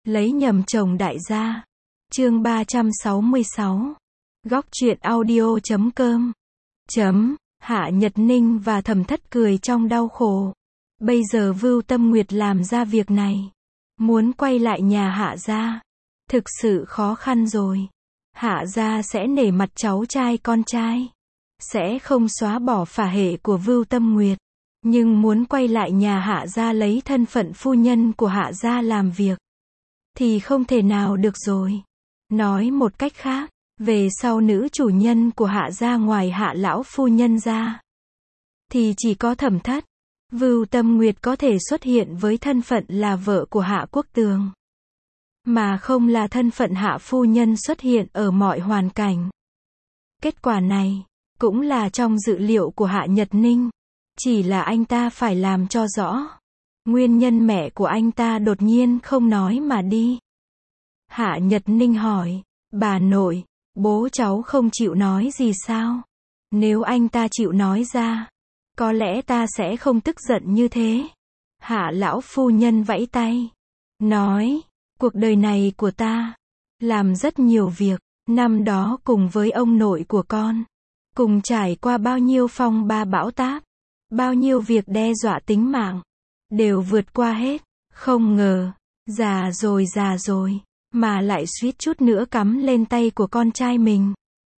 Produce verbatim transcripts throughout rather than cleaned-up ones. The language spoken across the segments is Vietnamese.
Lấy nhầm chồng đại gia. Chương ba trăm sáu mươi sáu. Góc truyện audio chấm com. Chấm. Hạ Nhật Ninh và Thẩm Thất cười trong đau khổ. Bây giờ Vưu Tâm Nguyệt làm ra việc này, muốn quay lại nhà Hạ gia, thực sự khó khăn rồi. Hạ gia sẽ nể mặt cháu trai con trai, sẽ không xóa bỏ phả hệ của Vưu Tâm Nguyệt, nhưng muốn quay lại nhà Hạ gia lấy thân phận phu nhân của Hạ gia làm việc, thì không thể nào được rồi. Nói một cách khác, về sau nữ chủ nhân của Hạ gia ngoài Hạ lão phu nhân ra, thì chỉ có Thẩm Thất. Vưu Tâm Nguyệt có thể xuất hiện với thân phận là vợ của Hạ Quốc Tường, mà không là thân phận Hạ phu nhân xuất hiện ở mọi hoàn cảnh. Kết quả này, cũng là trong dự liệu của Hạ Nhật Ninh. Chỉ là anh ta phải làm cho rõ nguyên nhân mẹ của anh ta đột nhiên không nói mà đi. Hạ Nhật Ninh hỏi, bà nội, bố cháu không chịu nói gì sao? Nếu anh ta chịu nói ra, có lẽ ta sẽ không tức giận như thế. Hạ lão phu nhân vẫy tay, nói, cuộc đời này của ta, làm rất nhiều việc, năm đó cùng với ông nội của con, cùng trải qua bao nhiêu phong ba bão táp, bao nhiêu việc đe dọa tính mạng, đều vượt qua hết. Không ngờ, già rồi già rồi, mà lại suýt chút nữa cắm lên tay của con trai mình.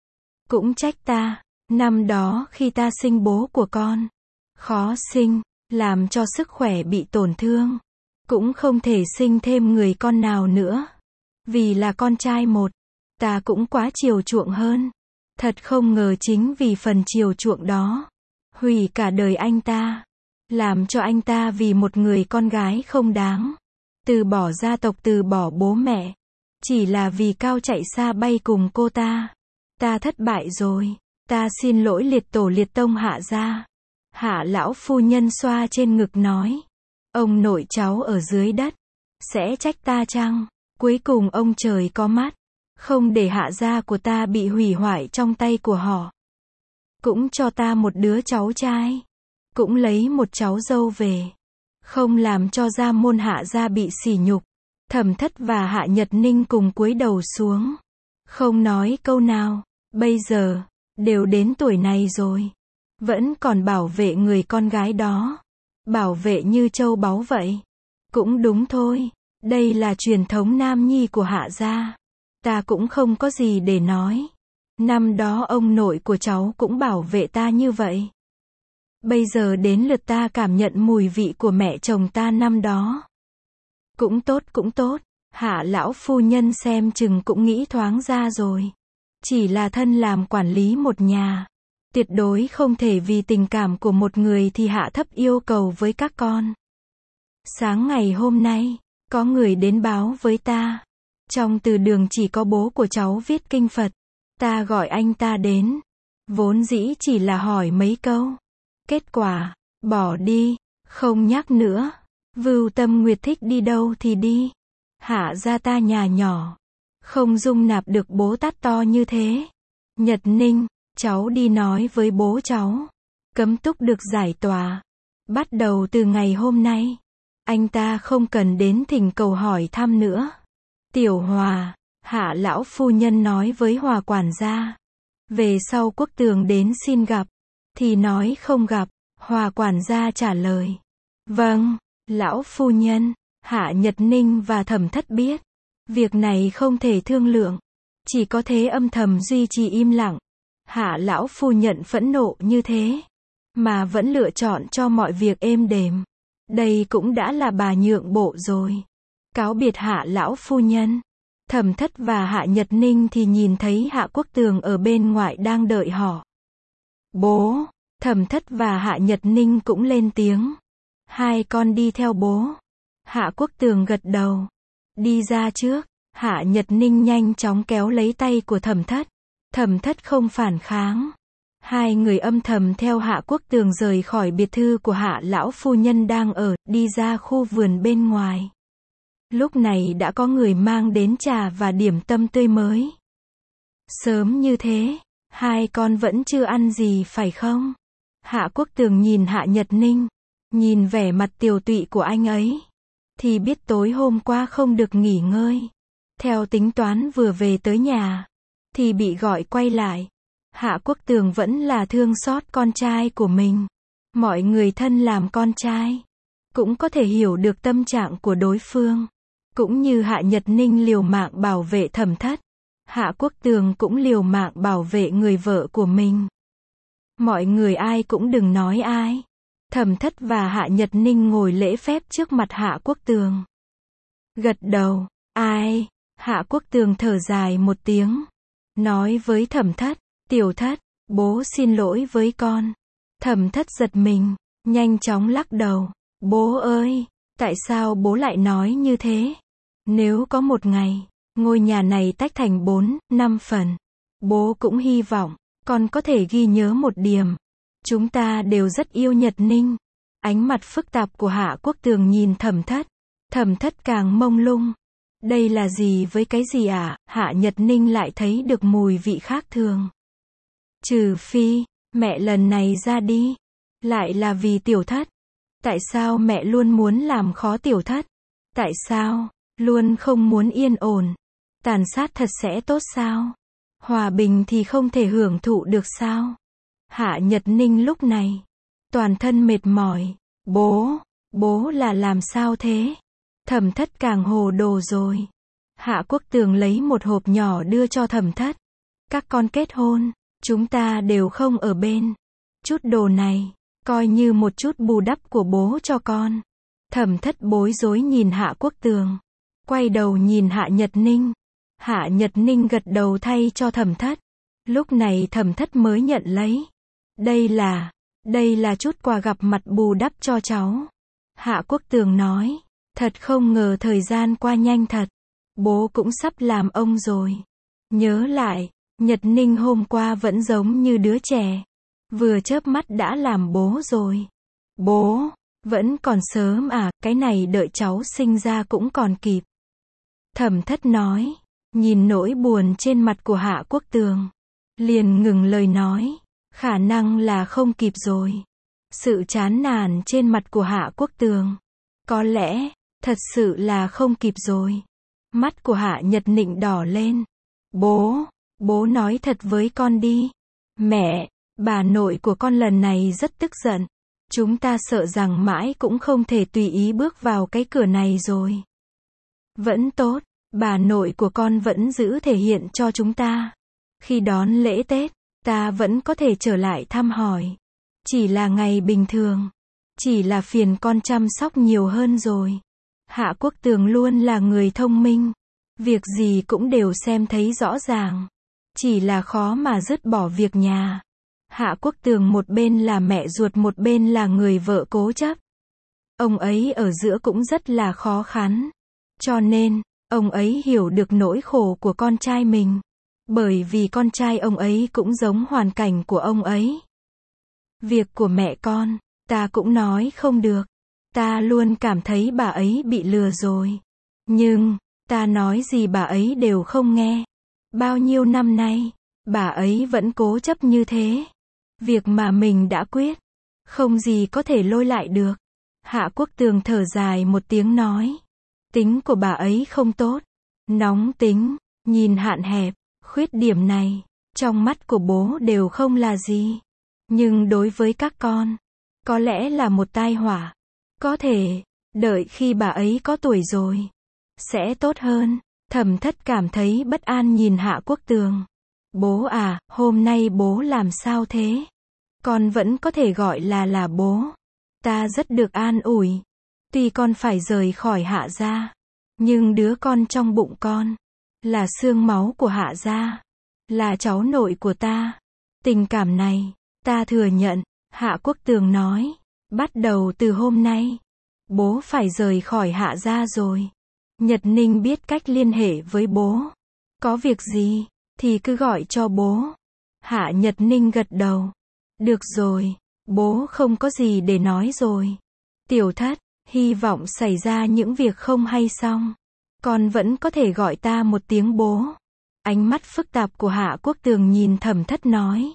Cũng trách ta, năm đó khi ta sinh bố của con, khó sinh, làm cho sức khỏe bị tổn thương, cũng không thể sinh thêm người con nào nữa. Vì là con trai một, ta cũng quá chiều chuộng hơn. Thật không ngờ chính vì phần chiều chuộng đó, hủy cả đời anh ta, làm cho anh ta vì một người con gái không đáng, từ bỏ gia tộc, từ bỏ bố mẹ, chỉ là vì cao chạy xa bay cùng cô ta. Ta thất bại rồi, ta xin lỗi liệt tổ liệt tông Hạ gia. Hạ lão phu nhân xoa trên ngực nói, ông nội cháu ở dưới đất, sẽ trách ta chăng? Cuối cùng ông trời có mắt, không để Hạ gia của ta bị hủy hoại trong tay của họ. Cũng cho ta một đứa cháu trai, cũng lấy một cháu dâu về, không làm cho gia môn Hạ gia bị sỉ nhục. Thẩm Thất và Hạ Nhật Ninh cùng cúi đầu xuống, không nói câu nào. Bây giờ, đều đến tuổi này rồi, vẫn còn bảo vệ người con gái đó, bảo vệ như châu báu vậy. Cũng đúng thôi, đây là truyền thống nam nhi của Hạ gia, ta cũng không có gì để nói. Năm đó ông nội của cháu cũng bảo vệ ta như vậy. Bây giờ đến lượt ta cảm nhận mùi vị của mẹ chồng ta năm đó. Cũng tốt cũng tốt, Hạ lão phu nhân xem chừng cũng nghĩ thoáng ra rồi. Chỉ là thân làm quản lý một nhà, tuyệt đối không thể vì tình cảm của một người thì hạ thấp yêu cầu với các con. Sáng ngày hôm nay, có người đến báo với ta, trong từ đường chỉ có bố của cháu viết kinh Phật. Ta gọi anh ta đến, vốn dĩ chỉ là hỏi mấy câu, kết quả, bỏ đi, không nhắc nữa. Vưu Tâm Nguyệt thích đi đâu thì đi. Hạ gia ta nhà nhỏ, không dung nạp được bố tát to như thế. Nhật Ninh, cháu đi nói với bố cháu, cấm túc được giải tỏa. Bắt đầu từ ngày hôm nay, anh ta không cần đến thỉnh cầu hỏi thăm nữa. Tiểu Hòa, Hạ lão phu nhân nói với Hòa quản gia, về sau Quốc Tường đến xin gặp, thì nói không gặp. Hòa quản gia trả lời, vâng, lão phu nhân. Hạ Nhật Ninh và Thẩm Thất biết, việc này không thể thương lượng, chỉ có thế âm thầm duy trì im lặng. Hạ lão phu nhận phẫn nộ như thế, mà vẫn lựa chọn cho mọi việc êm đềm. Đây cũng đã là bà nhượng bộ rồi. Cáo biệt Hạ lão phu nhân, Thẩm Thất và Hạ Nhật Ninh thì nhìn thấy Hạ Quốc Tường ở bên ngoài đang đợi họ. Bố, Thẩm Thất và Hạ Nhật Ninh cũng lên tiếng. Hai con đi theo bố. Hạ Quốc Tường gật đầu, đi ra trước. Hạ Nhật Ninh nhanh chóng kéo lấy tay của Thẩm Thất. Thẩm Thất không phản kháng. Hai người âm thầm theo Hạ Quốc Tường rời khỏi biệt thư của Hạ lão phu nhân đang ở, đi ra khu vườn bên ngoài. Lúc này đã có người mang đến trà và điểm tâm tươi mới. Sớm như thế, hai con vẫn chưa ăn gì phải không? Hạ Quốc Tường nhìn Hạ Nhật Ninh, nhìn vẻ mặt tiều tụy của anh ấy, thì biết tối hôm qua không được nghỉ ngơi. Theo tính toán vừa về tới nhà, thì bị gọi quay lại. Hạ Quốc Tường vẫn là thương xót con trai của mình. Mọi người thân làm con trai, cũng có thể hiểu được tâm trạng của đối phương. Cũng như Hạ Nhật Ninh liều mạng bảo vệ Thẩm Thất, Hạ Quốc Tường cũng liều mạng bảo vệ người vợ của mình. Mọi người ai cũng đừng nói ai. Thẩm Thất và Hạ Nhật Ninh ngồi lễ phép trước mặt Hạ Quốc Tường. Gật đầu, ai? Hạ Quốc Tường thở dài một tiếng. Nói với Thẩm Thất, Tiểu Thất, bố xin lỗi với con. Thẩm Thất giật mình, nhanh chóng lắc đầu. Bố ơi, tại sao bố lại nói như thế? Nếu có một ngày, ngôi nhà này tách thành bốn, năm phần, bố cũng hy vọng, con có thể ghi nhớ một điểm. Chúng ta đều rất yêu Nhật Ninh. Ánh mặt phức tạp của Hạ Quốc Tường nhìn Thẩm Thất. Thẩm Thất càng mông lung. Đây là gì với cái gì ạ? À? Hạ Nhật Ninh lại thấy được mùi vị khác thường. Trừ phi, mẹ lần này ra đi, lại là vì Tiểu Thất. Tại sao mẹ luôn muốn làm khó Tiểu Thất? Tại sao, luôn không muốn yên ổn? Tàn sát thật sẽ tốt sao? Hòa bình thì không thể hưởng thụ được sao? Hạ Nhật Ninh lúc này, toàn thân mệt mỏi. Bố, bố là làm sao thế? Thẩm Thất càng hồ đồ rồi. Hạ Quốc Tường lấy một hộp nhỏ đưa cho Thẩm Thất. Các con kết hôn, chúng ta đều không ở bên. Chút đồ này, coi như một chút bù đắp của bố cho con. Thẩm Thất bối rối nhìn Hạ Quốc Tường. Quay đầu nhìn Hạ Nhật Ninh. Hạ Nhật Ninh gật đầu thay cho Thẩm Thất. Lúc này Thẩm Thất mới nhận lấy. Đây là, đây là chút quà gặp mặt bù đắp cho cháu. Hạ Quốc Tường nói. Thật không ngờ thời gian qua nhanh thật. Bố cũng sắp làm ông rồi. Nhớ lại, Nhật Ninh hôm qua vẫn giống như đứa trẻ. Vừa chớp mắt đã làm bố rồi. Bố, vẫn còn sớm à, cái này đợi cháu sinh ra cũng còn kịp. Thẩm Thất nói, nhìn nỗi buồn trên mặt của Hạ Quốc Tường. Liền ngừng lời nói, khả năng là không kịp rồi. Sự chán nản trên mặt của Hạ Quốc Tường. Có lẽ, thật sự là không kịp rồi. Mắt của Hạ Nhật Ninh đỏ lên. Bố, bố nói thật với con đi. Mẹ, bà nội của con lần này rất tức giận. Chúng ta sợ rằng mãi cũng không thể tùy ý bước vào cái cửa này rồi. Vẫn tốt, bà nội của con vẫn giữ thể hiện cho chúng ta. Khi đón lễ Tết, ta vẫn có thể trở lại thăm hỏi. Chỉ là ngày bình thường. Chỉ là phiền con chăm sóc nhiều hơn rồi. Hạ Quốc Tường luôn là người thông minh. Việc gì cũng đều xem thấy rõ ràng. Chỉ là khó mà dứt bỏ việc nhà. Hạ Quốc Tường một bên là mẹ ruột một bên là người vợ cố chấp. Ông ấy ở giữa cũng rất là khó khăn. Cho nên, ông ấy hiểu được nỗi khổ của con trai mình. Bởi vì con trai ông ấy cũng giống hoàn cảnh của ông ấy. Việc của mẹ con, ta cũng nói không được. Ta luôn cảm thấy bà ấy bị lừa rồi. Nhưng, ta nói gì bà ấy đều không nghe. Bao nhiêu năm nay, bà ấy vẫn cố chấp như thế. Việc mà mình đã quyết, không gì có thể lôi lại được. Hạ Quốc Tường thở dài một tiếng nói. Tính của bà ấy không tốt. Nóng tính, nhìn hạn hẹp, khuyết điểm này, trong mắt của bố đều không là gì. Nhưng đối với các con, có lẽ là một tai họa. Có thể, đợi khi bà ấy có tuổi rồi, sẽ tốt hơn. Thẩm Thất cảm thấy bất an nhìn Hạ Quốc Tường. Bố à, hôm nay bố làm sao thế? Con vẫn có thể gọi là là bố. Ta rất được an ủi. Tuy con phải rời khỏi Hạ gia, nhưng đứa con trong bụng con, là xương máu của Hạ gia, là cháu nội của ta. Tình cảm này, ta thừa nhận, Hạ Quốc Tường nói. Bắt đầu từ hôm nay, bố phải rời khỏi Hạ gia rồi. Nhật Ninh biết cách liên hệ với bố. Có việc gì, thì cứ gọi cho bố. Hạ Nhật Ninh gật đầu. Được rồi, bố không có gì để nói rồi. Tiểu Thất, hy vọng xảy ra những việc không hay xong. Con vẫn có thể gọi ta một tiếng bố. Ánh mắt phức tạp của Hạ Quốc Tường nhìn Thẩm Thất nói.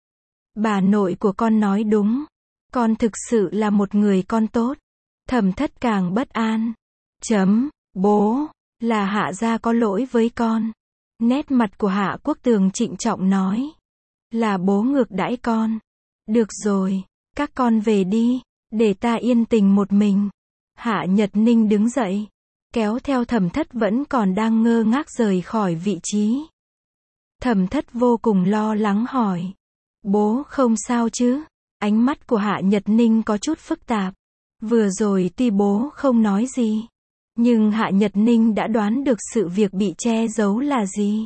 Bà nội của con nói đúng. Con thực sự là một người con tốt. Thẩm Thất càng bất an. Chấm, bố, là Hạ gia có lỗi với con. Nét mặt của Hạ Quốc Tường trịnh trọng nói. Là bố ngược đãi con. Được rồi, các con về đi, để ta yên tình một mình. Hạ Nhật Ninh đứng dậy, kéo theo Thẩm Thất vẫn còn đang ngơ ngác rời khỏi vị trí. Thẩm Thất vô cùng lo lắng hỏi. Bố không sao chứ? Ánh mắt của Hạ Nhật Ninh có chút phức tạp. Vừa rồi tuy bố không nói gì, nhưng Hạ Nhật Ninh đã đoán được sự việc bị che giấu là gì.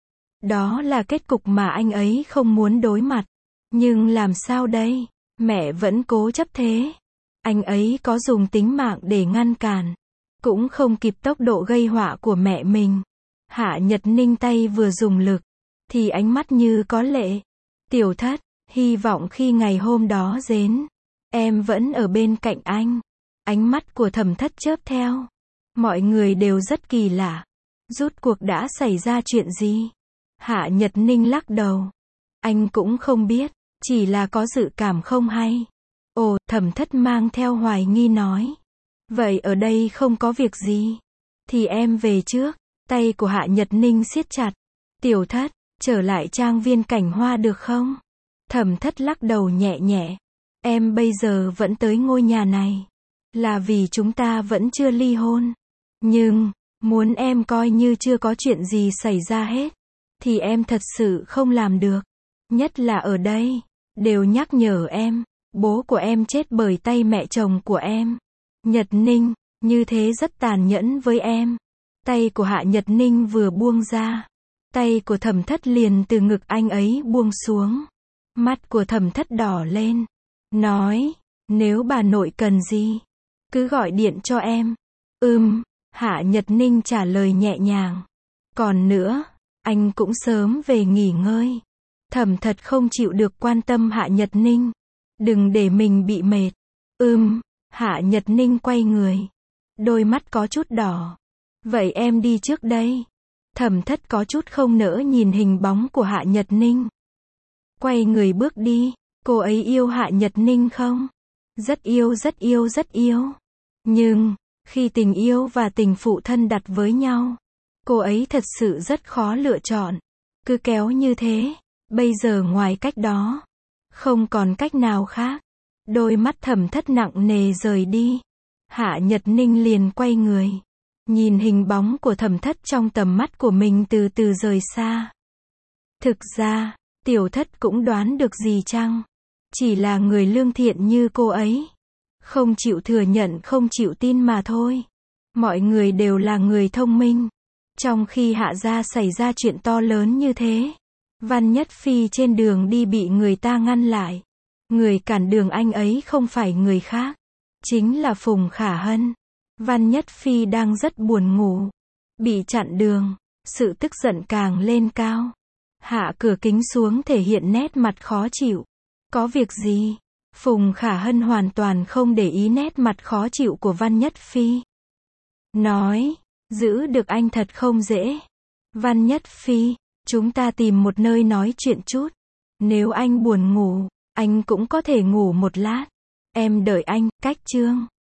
Đó là kết cục mà anh ấy không muốn đối mặt. Nhưng làm sao đây? Mẹ vẫn cố chấp thế. Anh ấy có dùng tính mạng để ngăn cản, cũng không kịp tốc độ gây họa của mẹ mình. Hạ Nhật Ninh tay vừa dùng lực, thì ánh mắt như có lệ. Tiểu Thất, hy vọng khi ngày hôm đó đến, em vẫn ở bên cạnh anh. Ánh mắt của Thẩm Thất chớp theo. Mọi người đều rất kỳ lạ. Rốt cuộc đã xảy ra chuyện gì? Hạ Nhật Ninh lắc đầu. Anh cũng không biết, chỉ là có dự cảm không hay. Ồ, Thẩm Thất mang theo hoài nghi nói. Vậy ở đây không có việc gì, thì em về trước. Tay của Hạ Nhật Ninh siết chặt. Tiểu Thất, trở lại trang viên Cảnh Hoa được không? Thẩm Thất lắc đầu nhẹ nhẹ. Em bây giờ vẫn tới ngôi nhà này, là vì chúng ta vẫn chưa ly hôn. Nhưng, muốn em coi như chưa có chuyện gì xảy ra hết, thì em thật sự không làm được. Nhất là ở đây, đều nhắc nhở em, bố của em chết bởi tay mẹ chồng của em. Nhật Ninh, như thế rất tàn nhẫn với em. Tay của Hạ Nhật Ninh vừa buông ra, tay của Thẩm Thất liền từ ngực anh ấy buông xuống. Mắt của Thẩm Thất đỏ lên, nói, nếu bà nội cần gì, cứ gọi điện cho em. Ừm, Hạ Nhật Ninh trả lời nhẹ nhàng. Còn nữa, anh cũng sớm về nghỉ ngơi. Thẩm Thất không chịu được quan tâm Hạ Nhật Ninh. Đừng để mình bị mệt. Ừm, Hạ Nhật Ninh quay người. Đôi mắt có chút đỏ. Vậy em đi trước đây. Thẩm Thất có chút không nỡ nhìn hình bóng của Hạ Nhật Ninh. Quay người bước đi. Cô ấy yêu Hạ Nhật Ninh không? Rất yêu, rất yêu, rất yêu. Nhưng, khi tình yêu và tình phụ thân đặt với nhau, cô ấy thật sự rất khó lựa chọn. Cứ kéo như thế, bây giờ ngoài cách đó, không còn cách nào khác. Đôi mắt Thẩm Thất nặng nề rời đi. Hạ Nhật Ninh liền quay người, nhìn hình bóng của Thẩm Thất trong tầm mắt của mình từ từ rời xa. Thực ra, Tiểu Thất cũng đoán được gì chăng? Chỉ là người lương thiện như cô ấy, không chịu thừa nhận, không chịu tin mà thôi. Mọi người đều là người thông minh. Trong khi Hạ gia xảy ra chuyện to lớn như thế, Văn Nhất Phi trên đường đi bị người ta ngăn lại. Người cản đường anh ấy không phải người khác, chính là Phùng Khả Hân. Văn Nhất Phi đang rất buồn ngủ, bị chặn đường, sự tức giận càng lên cao. Hạ cửa kính xuống thể hiện nét mặt khó chịu. Có việc gì? Phùng Khả Hân hoàn toàn không để ý nét mặt khó chịu của Văn Nhất Phi. Nói, giữ được anh thật không dễ. Văn Nhất Phi, chúng ta tìm một nơi nói chuyện chút. Nếu anh buồn ngủ, anh cũng có thể ngủ một lát. Em đợi anh, cách chương.